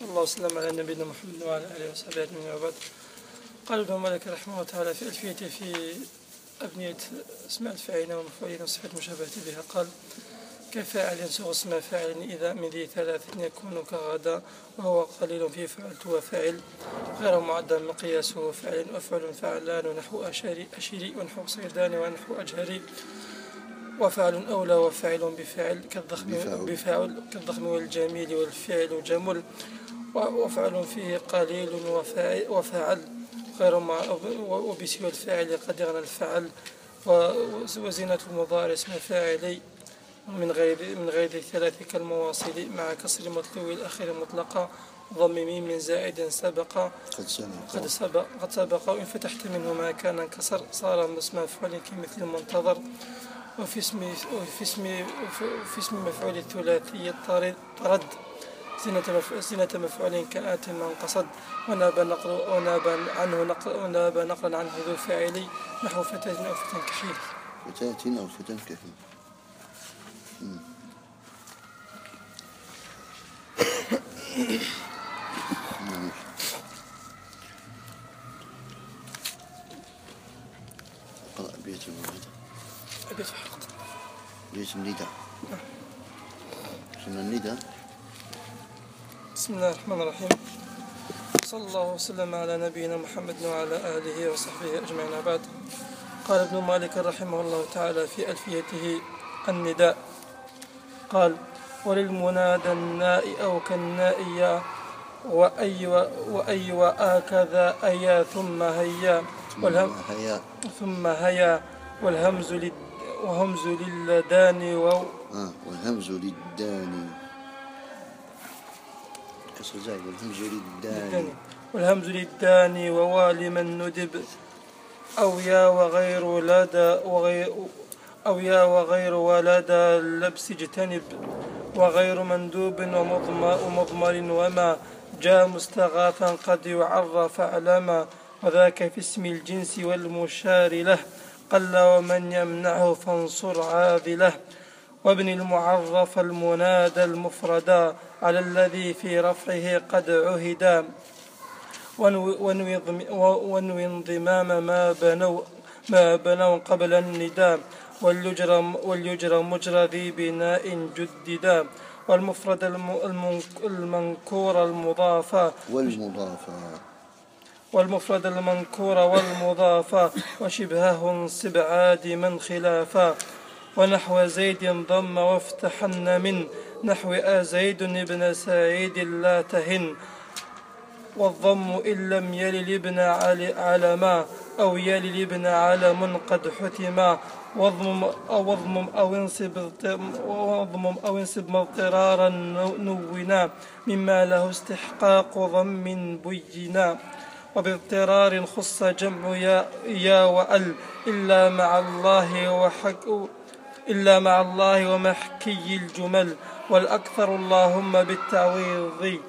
الله وسلم على نبينا محمد وعلى آله وصحبه أجمعين وبعد. قال ابن مالك رحمه الله تعالى في ألفيته في أبنية اسماء الفاعلين والمفعولين وصفات مشابهة بها قال: كفاعل ينسغ اسم فاعل إذا من ذي ثلاث يكون كغدا وهو قليل في فعلت وفاعل غير معدل مقياسه فاعل وفعل فعلان ونحو أشري ونحو صيدان ونحو أجهري وفعل أولى وفاعل بفاعل كالضخم والجميل والفعل جمل وفعل فيه قليل وفاعل غير وبسوى الفاعل قد يغنى الفعل وزينة المضارع اسم فاعلي من غير الثلاث كالمواصل مع كسر مطلوب الأخير مطلقا ضم ميم من زائد قد سبق وإن فتحت منه ما كان انكسر صار اسم مفعول كمثل المنتظر وفي اسم مفعول الثلاثي طرد زينة مفعول كآت من قصد وناب نقلا عنه ذو فاعلي نحو فتاة أو فتى كحيل. فتاة أو فتى كحيل. اقرأ بيت النداء. شنو النداء؟ بسم الله الرحمن الرحيم. صلى الله وسلم على نبينا محمد وعلى آله وصحبه أجمعين بعد. قال ابن مالك رحمه الله تعالى في ألفيته النداء قال: وللمنادى الناء أو كالنائيا وأي وآكذا أيا ثم هيا والهمز للداني والهمز للداني كسر زايد والهمز للداني ووالي من ندب أو يا وغير ولدى اللبس اجتنب وغير مندوب ومضمر وما جاء مستغاثا قد يعرف علما وذاك في اسم الجنس والمشار له قل ومن يمنعه فانصر عاذله وابن المعرف المنادى المفردا على الذي في رفعه قد عهدا وانوي انضمام ما بنوا قبل النداء واليجرى مجرى ذي بناء جددا والمفرد المنكور المضافا والمفرد المنكور والمضافا وشبهه انصب عادما خلافا ونحو زيد ضم وافتحن من نحو زيد ابن سعيد لا تهن والضم إن لم يلل ابن علما أو يلل ابن علم قد حتما واضمم أو انصب مضطرارا نونا مما له استحقاق ضم بينا وباضطرار خص جمع يا وأل إلا مع الله ومحكي الجمل والأكثر اللهم بالتعويض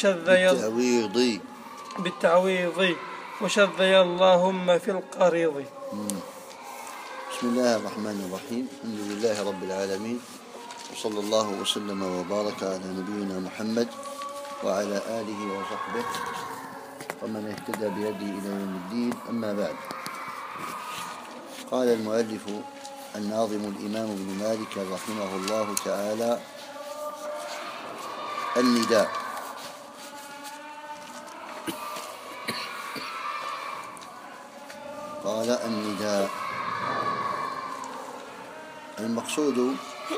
وشذي اللهم في القريض. بسم الله الرحمن الرحيم. الحمد لله رب العالمين وصلى الله وسلم وبارك على نبينا محمد وعلى آله وصحبه ومن اهتدى بهديه إلى يوم الدين. أما بعد، قال المؤلف الناظم الإمام ابن مالك رحمه الله تعالى: النداء. قال: النداء المقصود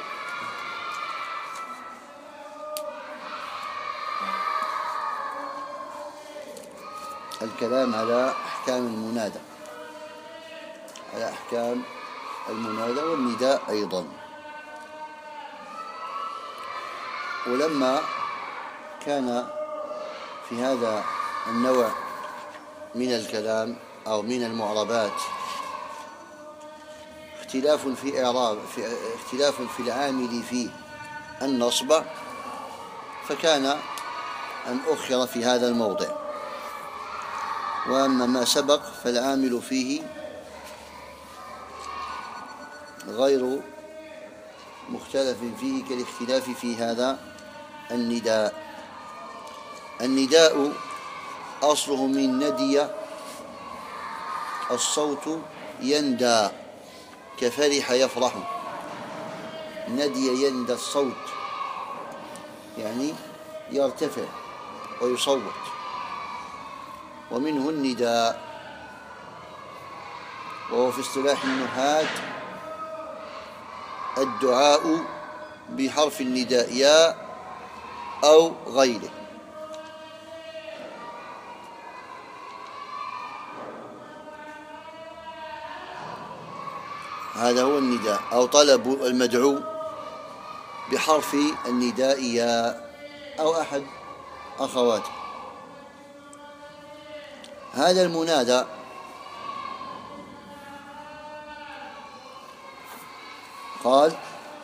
الكلام على أحكام المنادى والنداء أيضا. ولما كان في هذا النوع من الكلام أو من المعربات اختلاف في العامل في النصب، فكان أن أخر في هذا الموضع. وأما ما سبق فالعامل فيه غير مختلف فيه كالاختلاف في هذا النداء. النداء أصله من ندي الصوت يندى كفرح يفرح. ندي يندى الصوت يعني يرتفع ويصوت، ومنه النداء، وهو في اصطلاح النحاة الدعاء بحرف النداء يا أو غيره. هذا هو النداء، أو طلب المدعو بحرف النداء يا أو أحد أخواته. هذا المنادى قال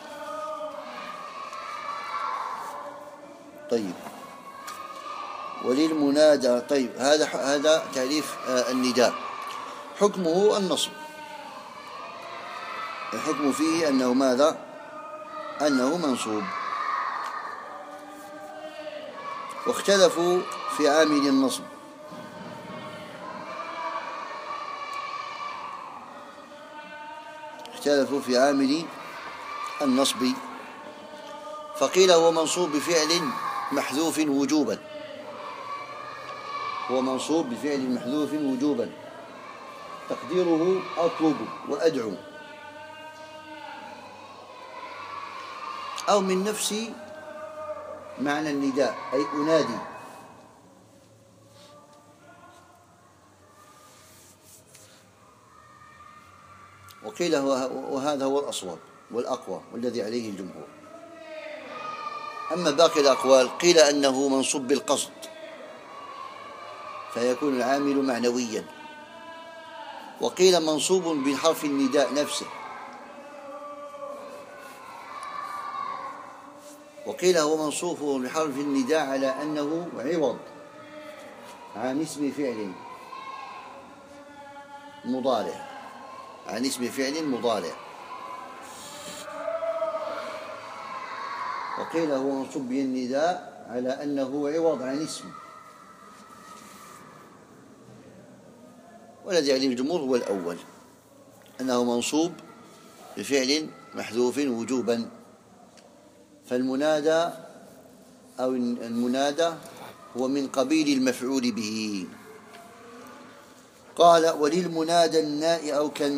طيب وللمنادى. طيب هذا تعريف النداء. حكمه النصب، الحكم فيه أنه ماذا؟ أنه منصوب. واختلفوا في عامل النصب، اختلفوا في عامل النصب، فقيل هو منصوب بفعل محذوف وجوبا، هو منصوب بفعل محذوف وجوبا، تقديره أطلب وأدعو، أو من نفس معنى النداء أي أنادي. وقيل وهذا هو الأصوب والأقوى والذي عليه الجمهور. أما باقي الأقوال قيل أنه منصوب بالقصد فيكون العامل معنويا، وقيل منصوب بحرف النداء نفسه، وقيل هو منصوب بحرف النداء على أنه عوض عن اسم فعل مضارع، عن اسم فعل مضارع، وقيل هو منصوب بالنداء على أنه عوض عن اسم، والذي عليه الجمهور هو الأول، أنه منصوب بفعل محذوف وجوبا. فالمنادى أو المنادى هو من قبيل المفعول به. قال وللمنادى الناء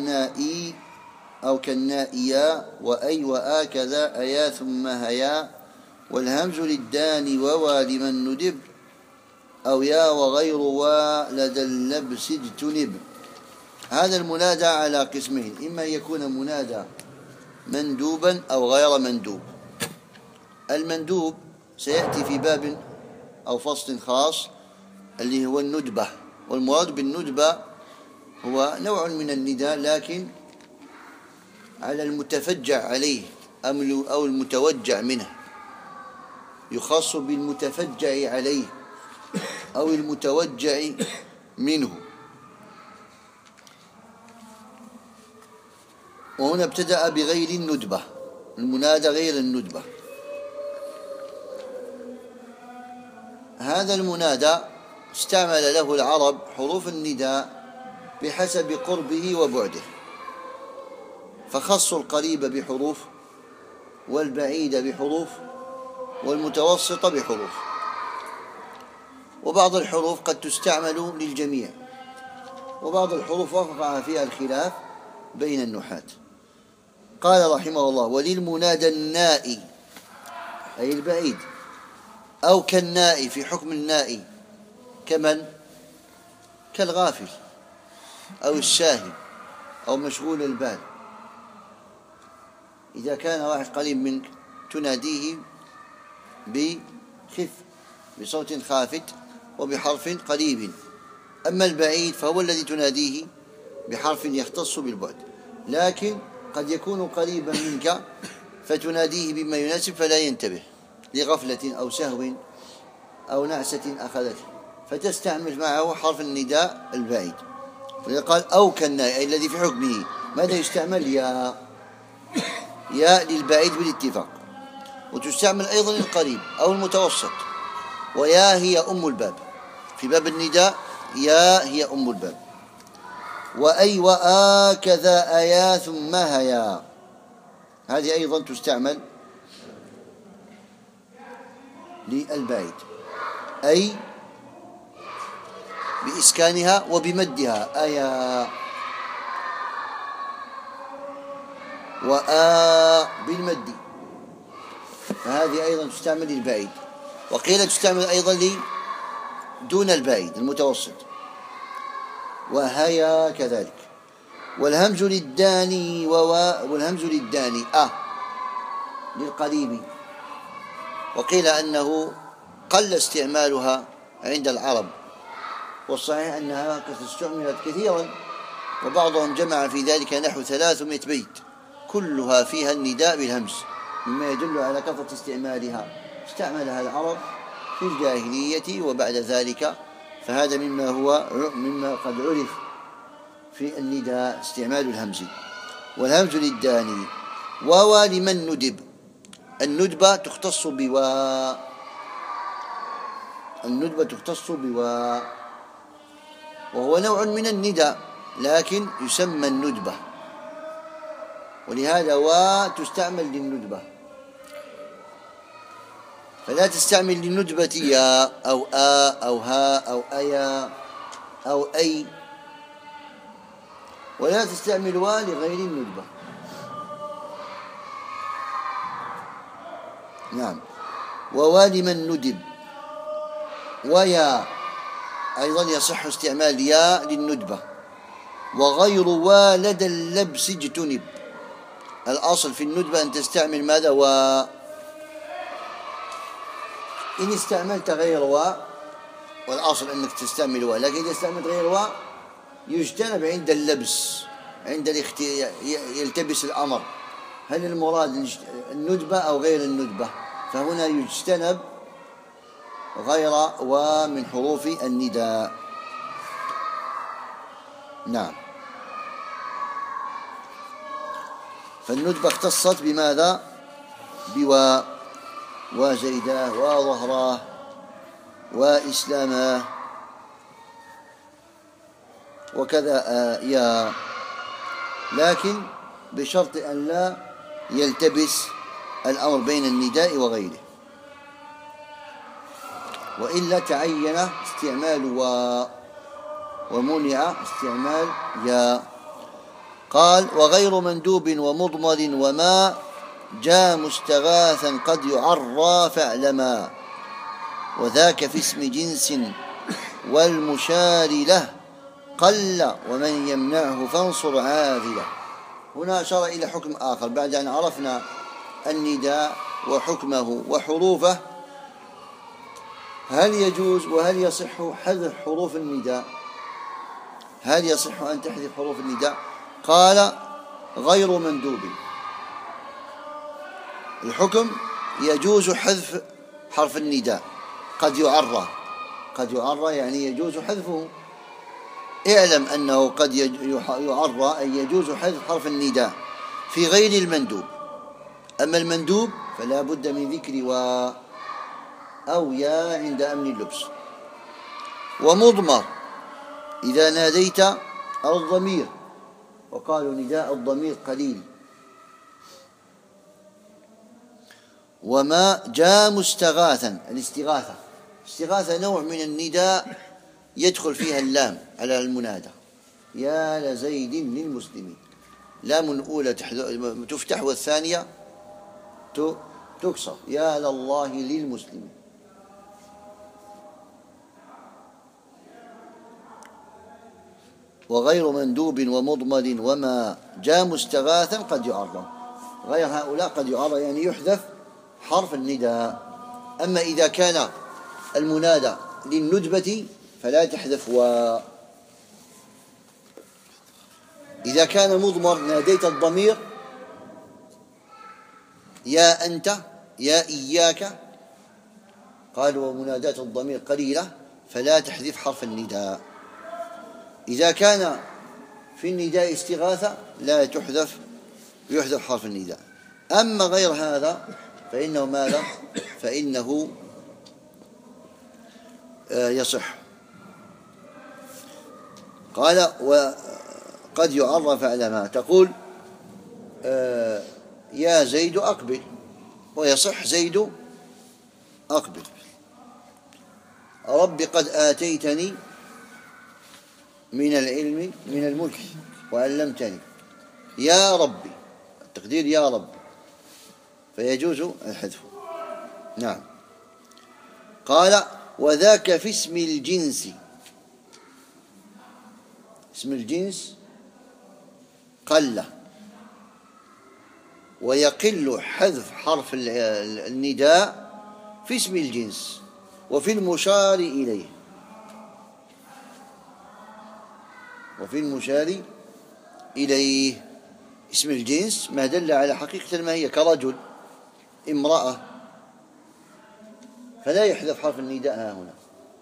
أو كالنائيا وأي وآكذا أيا ثم هيا، والهمز للدان ووا لمن ندب، أو يا وغير وا لدى اللبس اجتنب. هذا المنادى على قسمين، إما يكون منادى مندوبا أو غير مندوب. المندوب سيأتي في باب أو فصل خاص اللي هو الندبة، والمراد بالندبة هو نوع من النداء لكن على المتفجع عليه أو المتوجع منه، يخص بالمتفجع عليه أو المتوجع منه. وهنا ابتدأ بغير الندبة، المنادى غير الندبة. هذا المنادى استعمل له العرب حروف النداء بحسب قربه وبعده، فخصوا القريب بحروف، والبعيد بحروف، والمتوسط بحروف، وبعض الحروف قد تستعمل للجميع، وبعض الحروف وقع فيها الخلاف بين النحاة. قال رحمه الله وللمنادى النائي أي البعيد، أو كالنائي في حكم النائي، كمن؟ كالغافل أو الساهي أو مشغول البال. إذا كان واحد قريب منك تناديه بصوت خافت وبحرف قريب، أما البعيد فهو الذي تناديه بحرف يختص بالبعد، لكن قد يكون قريبا منك فتناديه بما يناسب فلا ينتبه لغفلة أو سهو أو نعسة أخذته، فتستعمل معه حرف النداء البعيد. قال أو كالنائي أي الذي في حكمه. ماذا يستعمل؟ يا للبعيد بالاتفاق، وتستعمل أيضا للقريب أو المتوسط، ويا هي أم الباب. في باب النداء يا هي أم الباب. وأي وآ كذا أيا ثم هيا، هذه أيضا تستعمل للبعيد، أي بإسكانها وبمدها أيا، وآ بالمد، فهذه أيضا تستعمل للبعيد. وقيل تستعمل أيضا دون البعيد المتوسط، وهيا كذلك. والهمز للداني والهمز للداني للقريب. وقيل أنه قل استعمالها عند العرب، والصحيح أنها قد استعملت كثيرا، وبعضهم جمع في ذلك نحو 300 بيت كلها فيها النداء بالهمز، مما يدل على كثرة استعمالها. استعملها العرب في الجاهلية وبعد ذلك، فهذا مما قد عرف في النداء استعمال الهمز. والهمز للداني. ووا لمن ندب، الندبة تختص بواء، الندبة تختص بواء، وهو نوع من النداء لكن يسمى الندبة، ولهذا واء تستعمل للندبة، فلا تستعمل للندبة يا أو أو ها أو أيا أو أي، ولا تستعمل واء لغير الندبة. نعم. ووا لمن ندب. ويا أيضا يصح استعمال يا للندبة. وغير والد اللبس اجتنب، الأصل في الندبة أن تستعمل ماذا؟ إن استعملت غير والأصل أنك تستعمل لكن إذا استعملت غير يجتنب عند اللبس، عند يلتبس الأمر، هل المراد الندبة أو غير الندبة؟ فهنا يجتنب غير ومن حروف النداء. نعم. فالندبة اختصت بماذا؟ بواء، وزيداه وظهراه وإسلاماه، وكذا يا، لكن بشرط أن لا يلتبس الأمر بين النداء وغيره، وإلا تعين استعمال ومنع استعمال يا. قال: وغير مندوب ومضمر وما جاء مستغاثا قد يعرى فاعلما، وذاك في اسم جنس والمشار له قل ومن يمنعه فانصر عاذله. هنا أشار إلى حكم آخر بعد أن عرفنا النداء وحكمه وحروفه. هل يجوز وهل يصح حذف حروف النداء؟ هل يصح أن تحذف حروف النداء؟ قال: غير مندوب. الحكم يجوز حذف حرف النداء، قد يعرى، قد يعرى يعني يجوز حذفه. اعلم أنه قد يعرى أي يجوز حذف حرف النداء في غير المندوب. أما المندوب فلا بد من ذكر أو يا عند أمن اللبس. ومضمر إذا ناديت الضمير، وقالوا نداء الضمير قليل. وما جاء مستغاثا، الاستغاثة، استغاثة نوع من النداء يدخل فيها اللام على المنادى، يا لزيد للمسلمين، لام الأولى تفتح والثانية تكسر، يا لله للمسلمين. وغير مندوب ومضمر وما جاء مستغاثا قد يعرى، غير هؤلاء قد يعرى يعني يحذف حرف النداء. أما إذا كان المنادى للندبة فلا تحذف إذا كان مضمر ناديت الضمير يا أنت يا إياك، قالوا ومنادات الضمير قليلة فلا تحذف حرف النداء. إذا كان في النداء استغاثة لا يحذف حرف النداء. أما غير هذا فإنه ماذا؟ فإنه يصح. قال وقد يعرف على ما تقول يا زيد أقبل، ويصح زيد أقبل. رب قد آتيتني من العلم من الملك وعلمتني. يا ربي، التقدير يا رب، فيجوز الحذف. نعم. قال وذاك في اسم الجنس. اسم الجنس قل، ويقل حذف حرف النداء في اسم الجنس وفي المشار إليه. وفي المشار إليه اسم الجنس ما دل على حقيقة الماهية، كرجل، امرأة، فلا يحذف حرف النداء ها هنا.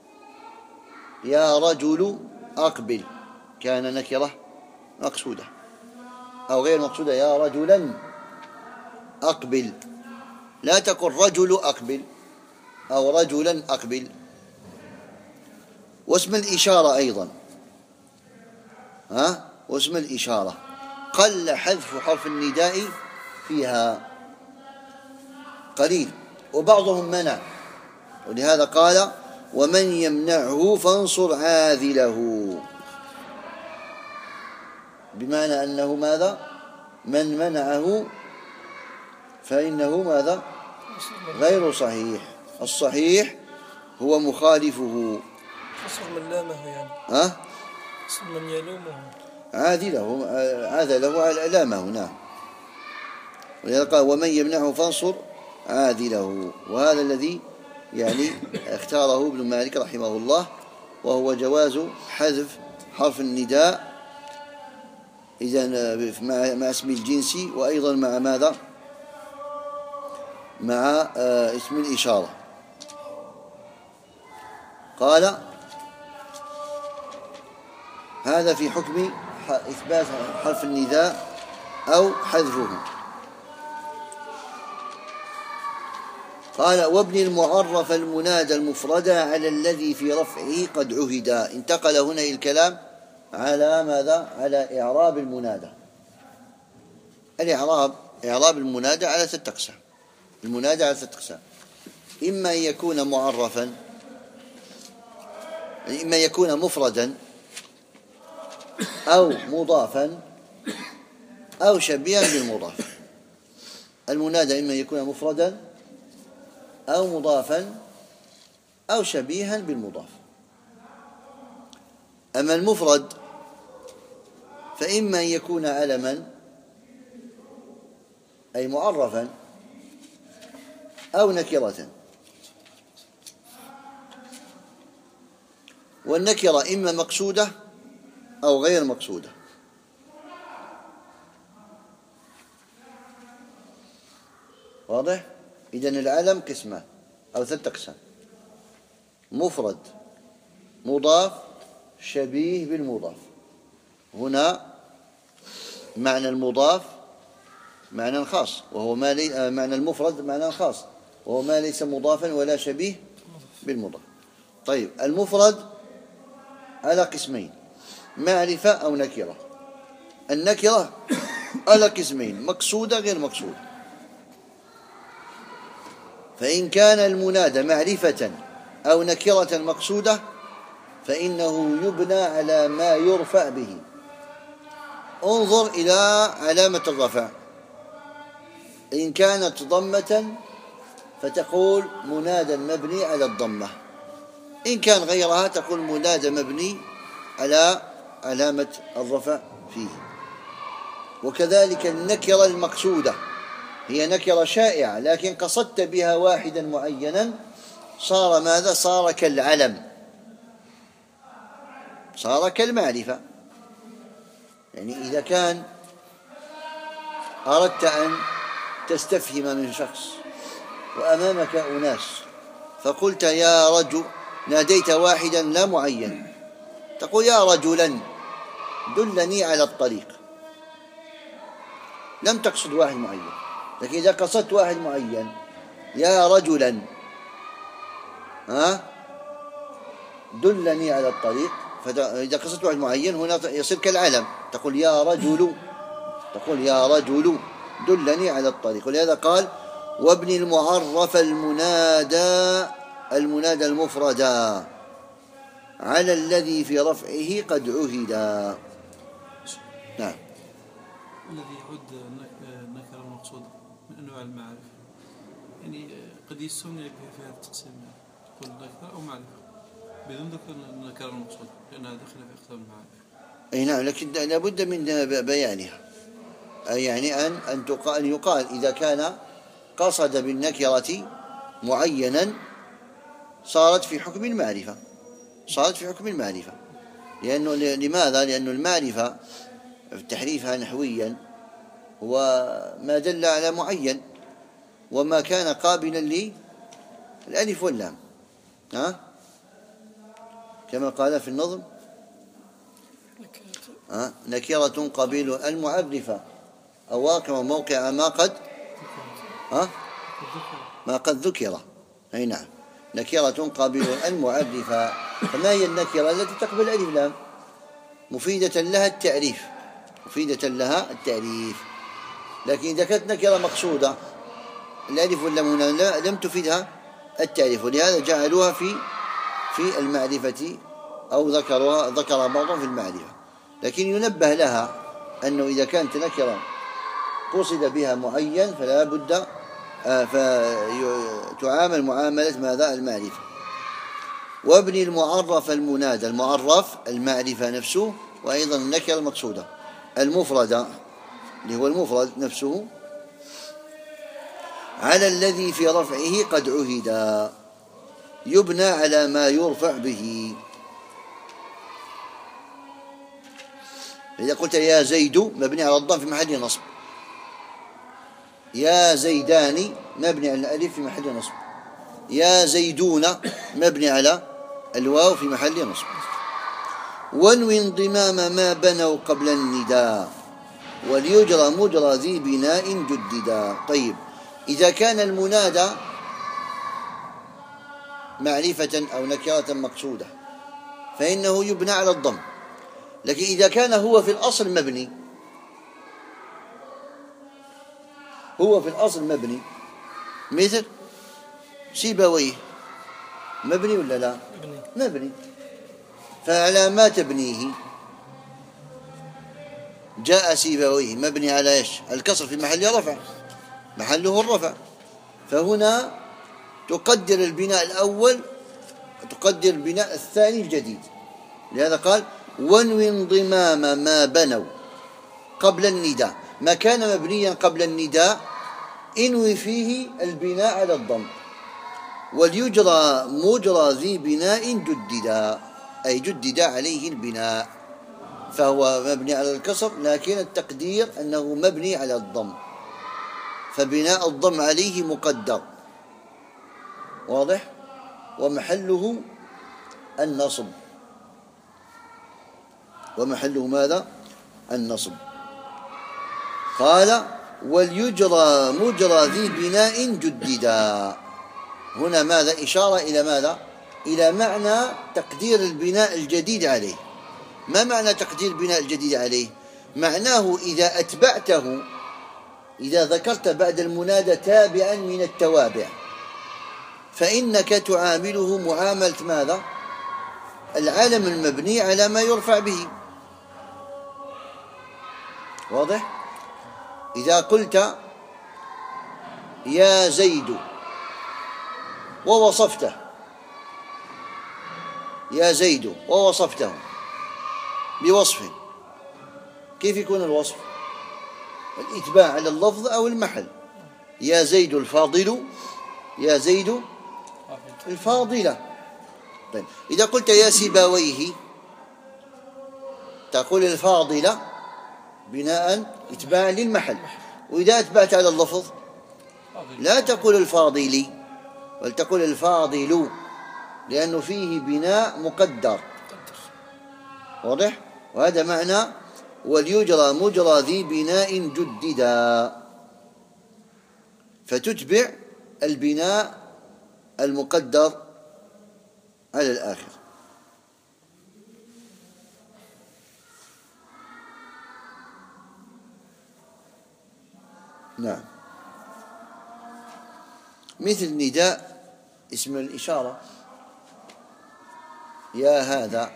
يا رجل أقبل كان نكرة مقصودة أو غير مقصودة. يا رجلا أقبل، لا تقل رجل أقبل أو رجلا أقبل. واسم الإشارة أيضا، واسم الإشارة قل حذف حرف النداء فيها، قليل، وبعضهم منع، ولهذا قال ومن يمنعه فانصر عاذله، بمعنى أنه ماذا؟ من منعه فإنه ماذا؟ غير صحيح. الصحيح هو مخالفه. قصر من لامه يعني. قصر من يلومه. عاذله لامه. نعم. ولهذا قال ومن يمنعه فانصر عاذله، وهذا الذي يعني اختاره ابن مالك رحمه الله، وهو جواز حذف حرف النداء إذن مع اسم الجنس، وأيضا مع ماذا؟ مع اسم الإشارة. قال هذا في حكم إثبات حرف النداء أو حذفه. قال وابن المعرف المنادى المفردى على الذي في رفعه قد عهدا. انتقل هنا الكلام على ماذا؟ على إعراب المنادى. إعراب المنادى على 3 أقسام. المنادى على 3 أقسام: إما أن يكون معرفا، إما أن يكون مفردا أو مضافا أو شبيها بالمضاف. المنادى إما أن يكون مفردا أو مضافا أو شبيها بالمضاف. أما المفرد فإما أن يكون علما أي معرفا أو نكرة، والنكرة إما مقصودة أو غير مقصودة. واضح؟ إذن العلم قسمان أو 3 أقسام: مفرد، مضاف، شبيه بالمضاف. هنا معنى المضاف معنى خاص، وهو ما معنى المفرد معنى خاص، وهو ما ليس مضافا ولا شبيه بالمضاف. طيب، المفرد على قسمين: معرفة أو نكرة. النكرة على قسمين: مقصودة غير مقصودة. فإن كان المنادى معرفة أو نكرة مقصودة فإنه يبنى على ما يرفع به. انظر إلى علامة الرفع، إن كانت ضمة فتقول منادى مبني على الضمة، إن كان غيرها تقول منادى مبني على علامة الرفع فيه. وكذلك النكرة المقصودة هي نكرة شائعة لكن قصدت بها واحدا معينا، صار ماذا؟ صار كالعلم، صار كالمعرفة. يعني إذا كان أردت أن تستفهم من شخص وأمامك أناس فقلت يا رجل، ناديت واحدا لا معين، تقول يا رجلا دلني على الطريق، لم تقصد واحد معين. لكن إذا قصدت واحد معين، يا رجلا، دلني على الطريق، فإذا قصدت واحد معين هنا يصير كالعلم، تقول يا رجل، تقول يا رجل دلني على الطريق. ولهذا قال وابن المعرف المنادى المفردا على الذي في رفعه قد عهدا. نعم. الذي يعد النكرة المقصودة من أنواع المعارف، يعني قد يستثنى في هذا التقسيم، تقول نكرة أو معرفة بدون ذكر النكرة المقصودة لأنها داخلة في أقسام المعارف. أي نعم، لكن لابد من بيانها، يعني أن يقال إذا كان قصد بالنكرة معينا صارت في حكم المعرفة، صارت في حكم المعرفة. لأنه لماذا؟ لأن المعرفة تحريفها نحويا هو ما دل على معين وما كان قابلا للألف واللام، كما قال في النظم نكرة قبيل المعرفة أواكم موقع ما قد ذكر. أي نعم، نكرة قبيل المعرفة. فما هي النكرة التي تقبل ألف لام؟ مفيدة لها التعريف، مفيدة لها التعريف. لكن إذا كانت نكرة مقصودة الألف واللام هنا لم تفيدها التعريف، ولهذا جعلوها في المعرفة أو ذكر بعضهم في المعرفة. لكن ينبه لها أنه إذا كانت نكرة قصد بها معين فلا بد فتعامل معاملة ماذا؟ المعرفة. وابن المعرف المنادى، المعرف المعرفة نفسه، وأيضا النكرة المقصودة المفردة اللي هو المفرد نفسه على الذي في رفعه قد عهد، يبنى على ما يرفع به. إذا قلت يا زيد مبني على الضم في محل نصب، يا زيدان مبني على الألف في محل نصب، يا زيدون مبني على الواو في محل نصب. وانوي انضمام ما بنوا قبل النداء وليجرى مجرى ذي بناء جددا. طيب، إذا كان المنادى معرفة أو نكرة مقصودة فإنه يبنى على الضم. لكن إذا كان هو في الأصل مبني، هو في الأصل مبني مثل سيبويه، مبني ولا لا؟ مبني. فعلى ما تبنيه جاء سيبويه مبني على ايش؟ الكسر في محل رفع، محله الرفع. فهنا تقدر البناء الأول وتقدر البناء الثاني الجديد. لهذا قال وانوي انضمام ما بنوا قبل النداء، ما كان مبنيا قبل النداء انوي فيه البناء على الضم. وليجرى مجرى ذي بناء جددا، أي جدد عليه البناء، فهو مبني على الكسر لكن التقدير أنه مبني على الضم، فبناء الضم عليه مقدر، واضح؟ ومحله النصب، ومحله ماذا؟ النصب. قال وليجرى مجرى ذي بناء جددا. هنا ماذا؟ إشارة إلى ماذا؟ إلى معنى تقدير البناء الجديد عليه. ما معنى تقدير البناء الجديد عليه؟ معناه إذا أتبعته، إذا ذكرت بعد المنادى تابعا من التوابع فإنك تعامله معاملة ماذا؟ العالم المبني على ما يرفع به، واضح؟ إذا قلت يا زيد ووصفته، يا زيد ووصفته بوصف، كيف يكون الوصف؟ الإتباع على اللفظ أو المحل. يا زيد الفاضل، يا زيد الفاضلة. طيب، إذا قلت يا سيبويه تقول الفاضلة بناء إتباع للمحل، وإذا أتبعت على اللفظ لا تقول الفاضلي بل تقول الفاضل، لأنه فيه بناء مقدر، واضح؟ وهذا معنى وليجرى مجرى ذي بناء جددا، فتتبع البناء المقدر على الآخر. نعم. مثل نداء اسم الإشارة: يا هذا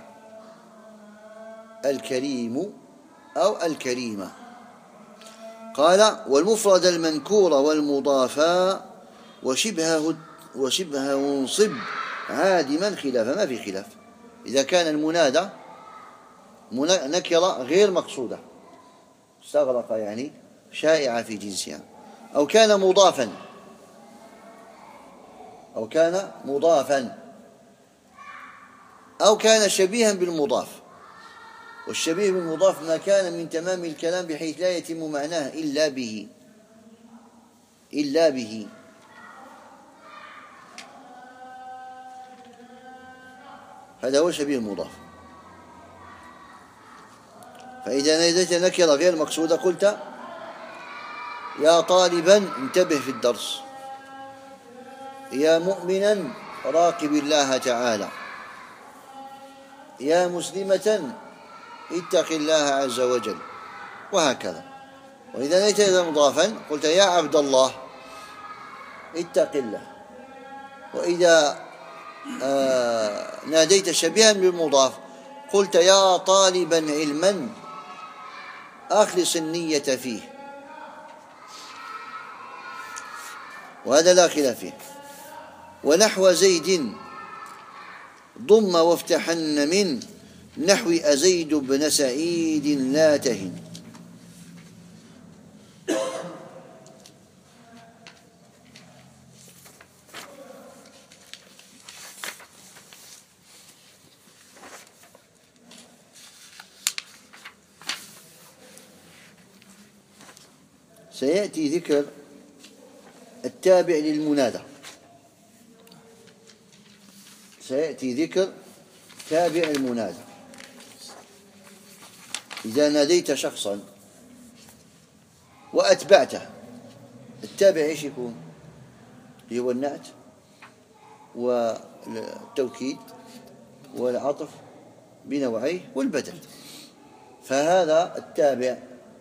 الكريم أو الكريمة. قال: والمفرد المنكور والمضافا وشبهه انصب عادما خلافا. ما في خلاف إذا كان المنادى نكرة غير مقصودة استغرق يعني شائعة في جنسها، أو كان مضافا أو كان شبيها بالمضاف. والشبيه بالمضاف ما كان من تمام الكلام بحيث لا يتم معناه إلا به. هذا هو شبيه المضاف. فإذا ناديت نكرة غير مقصودة قلت: يا طالبا انتبه في الدرس، يا مؤمنا راقب الله تعالى، يا مسلمة اتق الله عز وجل، وهكذا. وإذا ناديت مضافا قلت: يا عبد الله اتق الله. وإذا ناديت شبيها بالمضاف قلت: يا طالبا علما أخلص النية فيه. وهذا لا خلاف فيه. ونحو زيد ضم وافتحن من نحو أزيد بن سعيد لا تهن. سيأتي ذكر التابع للمنادى. سيأتي ذكر تابع المنادى. إذا ناديت شخصا وأتبعته، التابع إيش يكون؟ هو النعت والتوكيد والعطف بنوعيه والبدل. فهذا التابع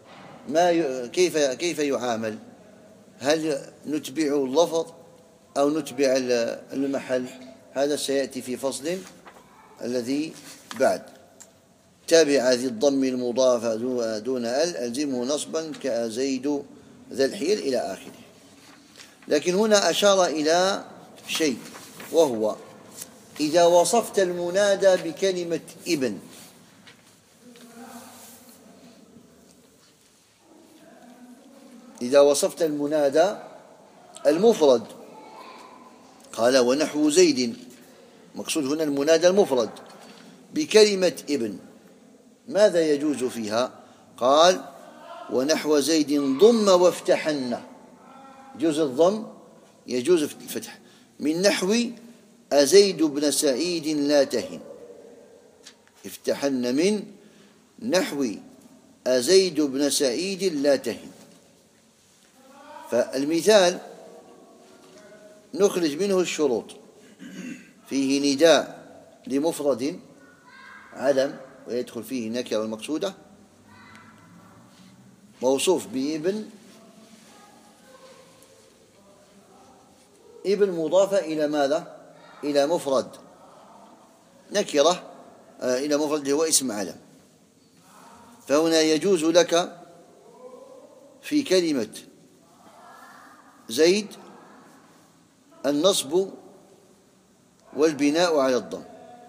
كيف يعامل؟ هل نتبع اللفظ أو نتبع المحل؟ هذا سيأتي في فصل الذي بعد. تابع ذي الضم المضاف دون ألزمه نصبا كزيد ذا الحيل إلى آخره. لكن هنا أشار إلى شيء، وهو إذا وصفت المنادى بكلمة ابن، إذا وصفت المنادى المفرد، قال: ونحو زيد، مقصود هنا المنادى المفرد بكلمة ابن، ماذا يجوز فيها؟ قال: ونحو زيد ضم وافتحن. يجوز الضم، يجوز الفتح. من نحو أزيد بن سعيد لا تهن. افتحن من نحو أزيد بن سعيد لا تهن. فالمثال نخرج منه الشروط. فيه نداء لمفرد علم ويدخل فيه نكرة المقصودة، موصوف بابن، ابن مضافة إلى ماذا؟ إلى مفرد نكرة، إلى مفرد هو اسم علم. فهنا يجوز لك في كلمة زيد النصب والبناء على الضم.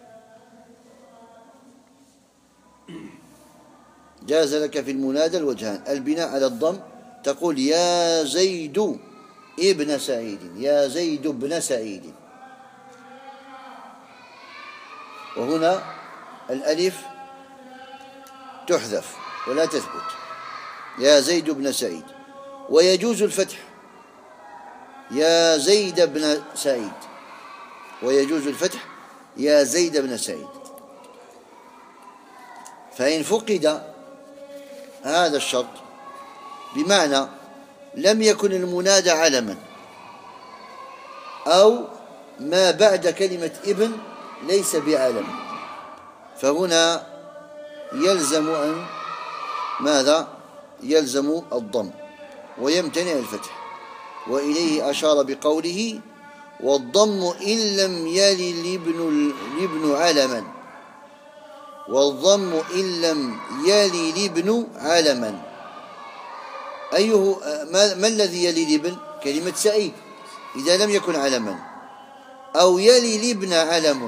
جاز لك في المنادى الوجهان: البناء على الضم، تقول: يا زيد ابن سعيد، يا زيد ابن سعيد. وهنا الألف تحذف ولا تثبت، يا زيد ابن سعيد. ويجوز الفتح: يا زيد بن سعيد. ويجوز الفتح: يا زيد بن سعيد. فإن فقد هذا الشرط، بمعنى لم يكن المنادى علما، أو ما بعد كلمة ابن ليس بعلم، فهنا يلزم أن ماذا؟ يلزم الضم. ويمتنع الفتح. وإليه أشار بقوله والضم إن لم يل الابن علما. والضم إن لم يل الابن علما. أيه ما الذي يلي الابن؟ كلمة سعيد إذا لم يكن علما، أو يلي الابن علم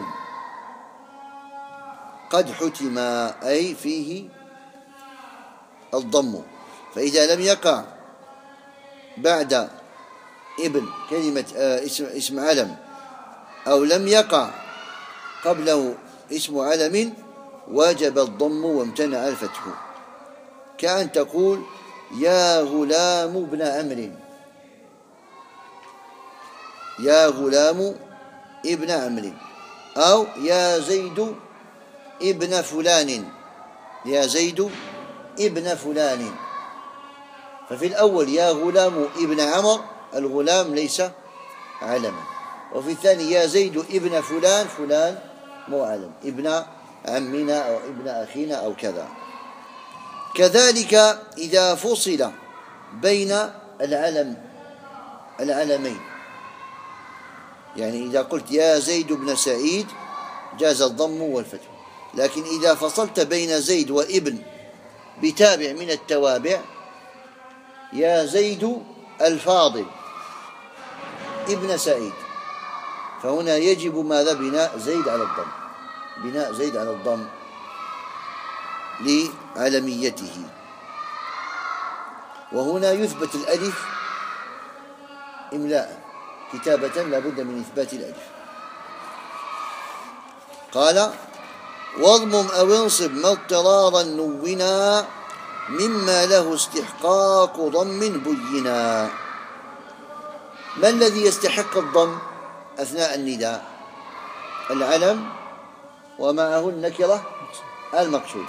قد حتم، أي فيه الضم. فإذا لم يقع بعد ابن كلمة اسم علم، أو لم يقع قبله اسم علم، وجب الضم وامتنع الفتح. كأن تقول يا غلام ابن عمرو، يا غلام ابن عمرو، أو يا زيد ابن فلان، يا زيد ابن فلان. ففي الأول يا غلام ابن عمر، الغلام ليس علما. وفي الثاني يا زيد ابن فلان، فلان مو علم، ابن عمنا أو ابن أخينا أو كذا. كذلك إذا فصل بين العلمين، يعني إذا قلت يا زيد بن سعيد جاز الضم والفتح. لكن إذا فصلت بين زيد وابن بتابع من التوابع، يا زيد الفاضل ابن سعيد، فهنا يجب ماذا؟ بناء زيد على الضم، بناء زيد على الضم لعلميته. وهنا يثبت الألف إملاء، كتابة لا بد من إثبات الألف. قال واضمم أو انصب ما اضطرارا نونا مما له استحقاق ضم بينا. ما الذي يستحق الضم أثناء النداء؟ العلم ومعه النكرة المقصودة.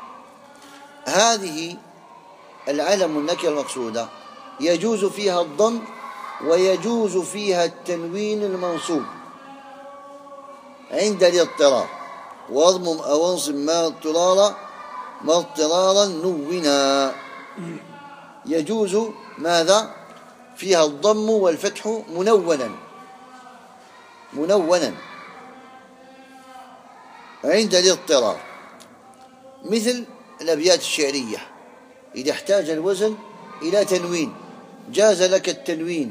هذه العلم والنكرة المقصودة يجوز فيها الضم ويجوز فيها التنوين المنصوب عند الاضطرار. واضمم أو انصب ما اضطرارا نونا، يجوز ماذا؟ فيها الضم والفتح منونا عند الاضطرار، مثل الأبيات الشعرية. إذا احتاج الوزن إلى تنوين جاز لك التنوين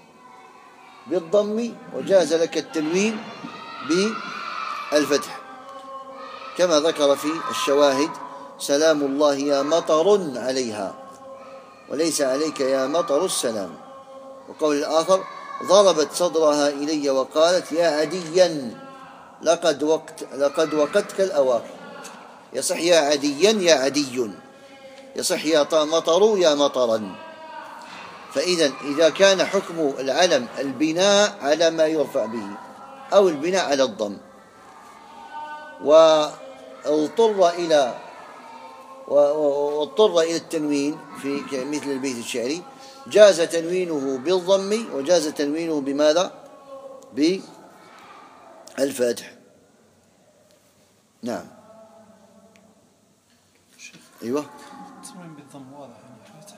بالضم وجاز لك التنوين بالفتح، كما ذكر في الشواهد سلام الله يا مطر عليها وليس عليك يا مطر السلام. وقول الآخر ضربت صدرها إلي وقالت يا عديا لقد وقتك الأواخر. يصح يا عديا يا عدي، يصح يا مطر يا مطرا. فإذا إذا كان حكم العلم البناء على ما يرفع به أو البناء على الضم، واضطر إلى التنوين في مثل البيت الشعري، جاز تنوينه بالضم وجاز تنوينه بماذا؟ بالفتح. نعم. أيوة. التنوين بالضم واضح يعني، الفتح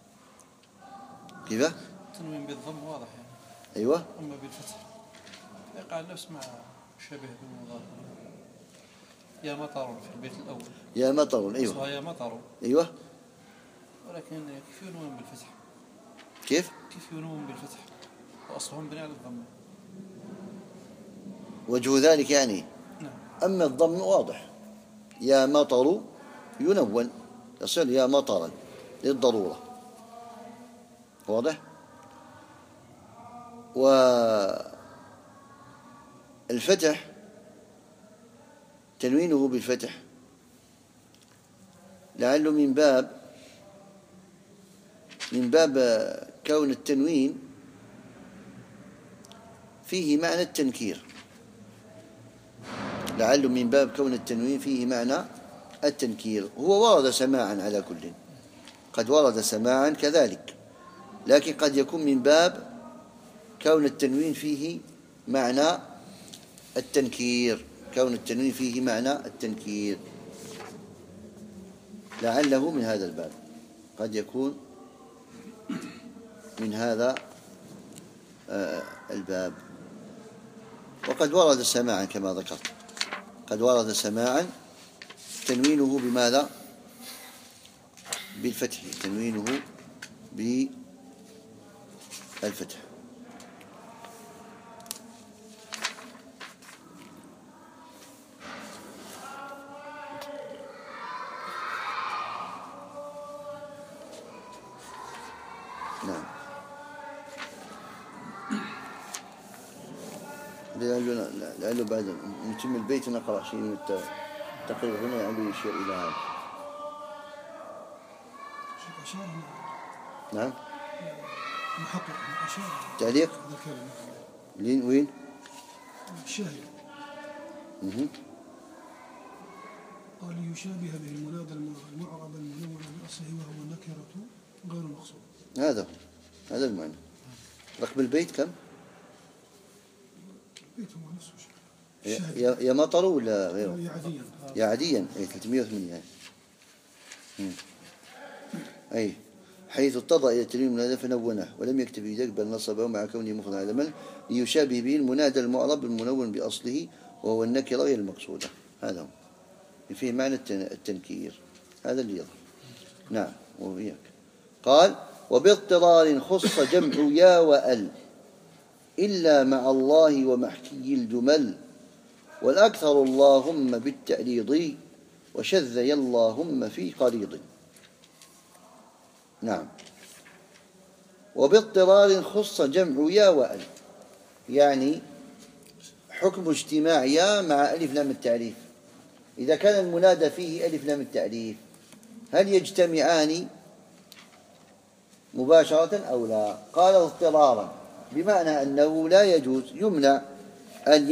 كيف؟ التنوين بالضم واضح يعني. أيوة. أما بالفتح يقع نفس مع شبه بالمضارع. يا مطر في البيت الأول يا مطر، أيوة. يا مطر، أيوة. ولكن كيف ينون بالفتح؟ كيف ينون بالفتح وأصلهم بناء على الضم. وجه ذلك يعني. نعم. أما الضم واضح، يا مطر ينون يصير يا مطرا للضرورة، واضح. والفتح تنوينه بالفتح لعله من باب كون التنوين فيه معنى التنكير، لعله من باب كون التنوين فيه معنى التنكير. هو ورد سماعا على كل، قد ورد سماعا كذلك، لكن قد يكون من باب كون التنوين فيه معنى التنكير، كون التنوين فيه معنى التنكير، لعله من هذا الباب قد يكون من هذا الباب. وقد ورد سماعا كما ذكرت، قد ورد سماعا تنوينه بماذا؟ بالفتح، تنوينه بالفتح. نعم. لعله بعد نتم البيت نقرأ شيء من التقرير هنا لعله يشير إلى هذا. نعم. محقق أشار تعليق لين وين؟ الشاهد قال يشابه به المنادى المعرب المنون بأصله وهو النكرة غير مقصود. هذا المعنى. رقم البيت كم؟ البيت هو نفسه يا مطر ولا غيره؟ يا عاديا. أي 308 أي حيث اضطر إلى تنوين المنادى فنونه ولم يكتفي ذلك بل نصبه مع كونه مفردا على مل ليشابه به المنادى المعرب المنون بأصله وهو النكرة غير المقصودة. هذا هو فيه معنى التنكير، هذا اللي يظهر. نعم. وإياك قال وباضطرار خص جمع يا وأل إلا مع الله ومحكي الجمل والأكثر اللهم بالتعريض وشذ يا اللهم في قريض. نعم. وباضطرار خص جمع يا وأل، يعني حكم اجتماع يا مع ألف لام التعريف. إذا كان المنادى فيه ألف لام التعريف هل يجتمعان مباشرة أو لا؟ قال اضطرارا، بمعنى أنه لا يجوز، يمنع أن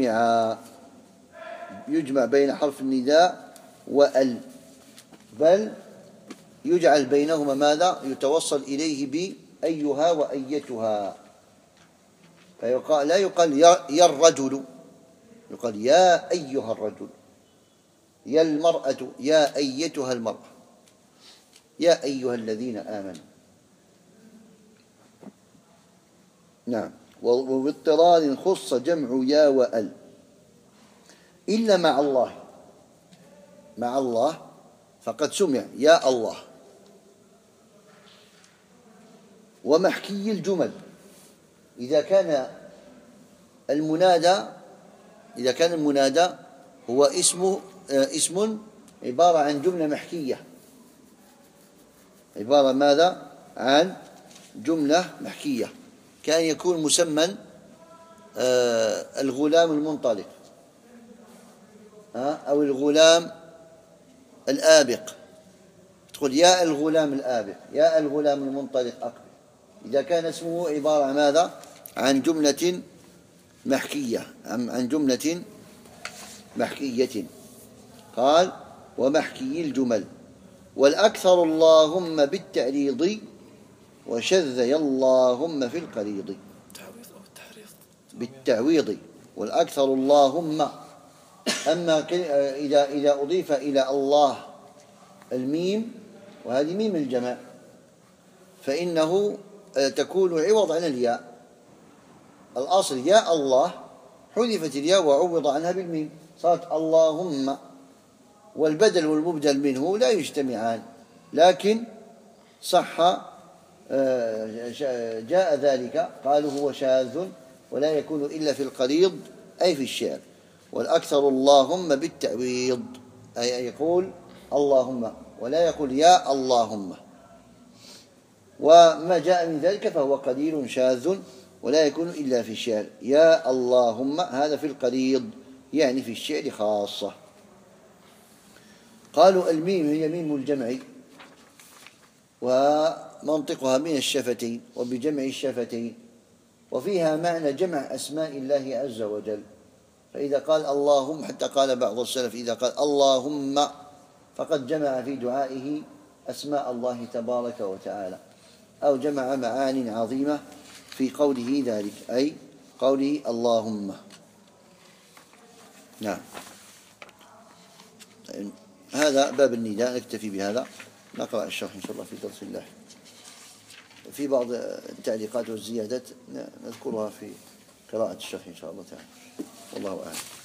يجمع بين حرف النداء وأل، بل يجعل بينهما ماذا؟ يتوصل إليه بأيها وأيتها. لا يقال يا الرجل، يقال يا أيها الرجل، يا المرأة يا أيتها المرأة، يا أيها الذين آمنوا. نعم. وباضطرار خص جمع يا وأل إلا مع الله، مع الله فقد سمع يا الله. ومحكي الجمل، إذا كان المنادى هو اسم عبارة عن جملة محكية، عبارة ماذا؟ عن جملة محكية، كان يكون مسمى الغلام المنطلق أو الغلام الآبق، تقول يا الغلام الآبق، يا الغلام المنطلق أقبل. إذا كان اسمه عبارة عن ماذا؟ عن جملة محكية، عن جملة محكية. قال ومحكي الجمل والأكثر اللهم بالتعريض وشذ يا اللهم في القريض. بالتعويض والأكثر اللهم. أما إذا أضيف إلى الله الميم، وهذه ميم الجمع، فإنه تكون عوض عن الياء. الأصل يا الله، حذفت الياء وعوض عنها بالميم، صارت اللهم. والبدل والمبدل منه لا يجتمعان، لكن صح جاء ذلك، قالوا هو شاذ ولا يكون إلا في القريض أي في الشعر. والأكثر اللهم بالتعويض، أي يقول اللهم ولا يقول يا اللهم. وما جاء من ذلك فهو قليل شاذ ولا يكون إلا في الشعر. يا اللهم هذا في القريض، يعني في الشعر خاصة. قالوا الميم هي ميم الجمع، ومنطقها من الشفتين وبجمع الشفتين، وفيها معنى جمع أسماء الله عز وجل. فإذا قال اللهم، حتى قال بعض السلف إذا قال اللهم فقد جمع في دعائه أسماء الله تبارك وتعالى، أو جمع معان عظيمة في قوله ذلك، أي قوله اللهم. نعم. هذا باب النداء، نكتفي بهذا، نقرأ الشرح إن شاء الله في درس الله. في بعض التعليقات والزيادات نذكرها في قراءة الشرح إن شاء الله تعالى، والله أعلم.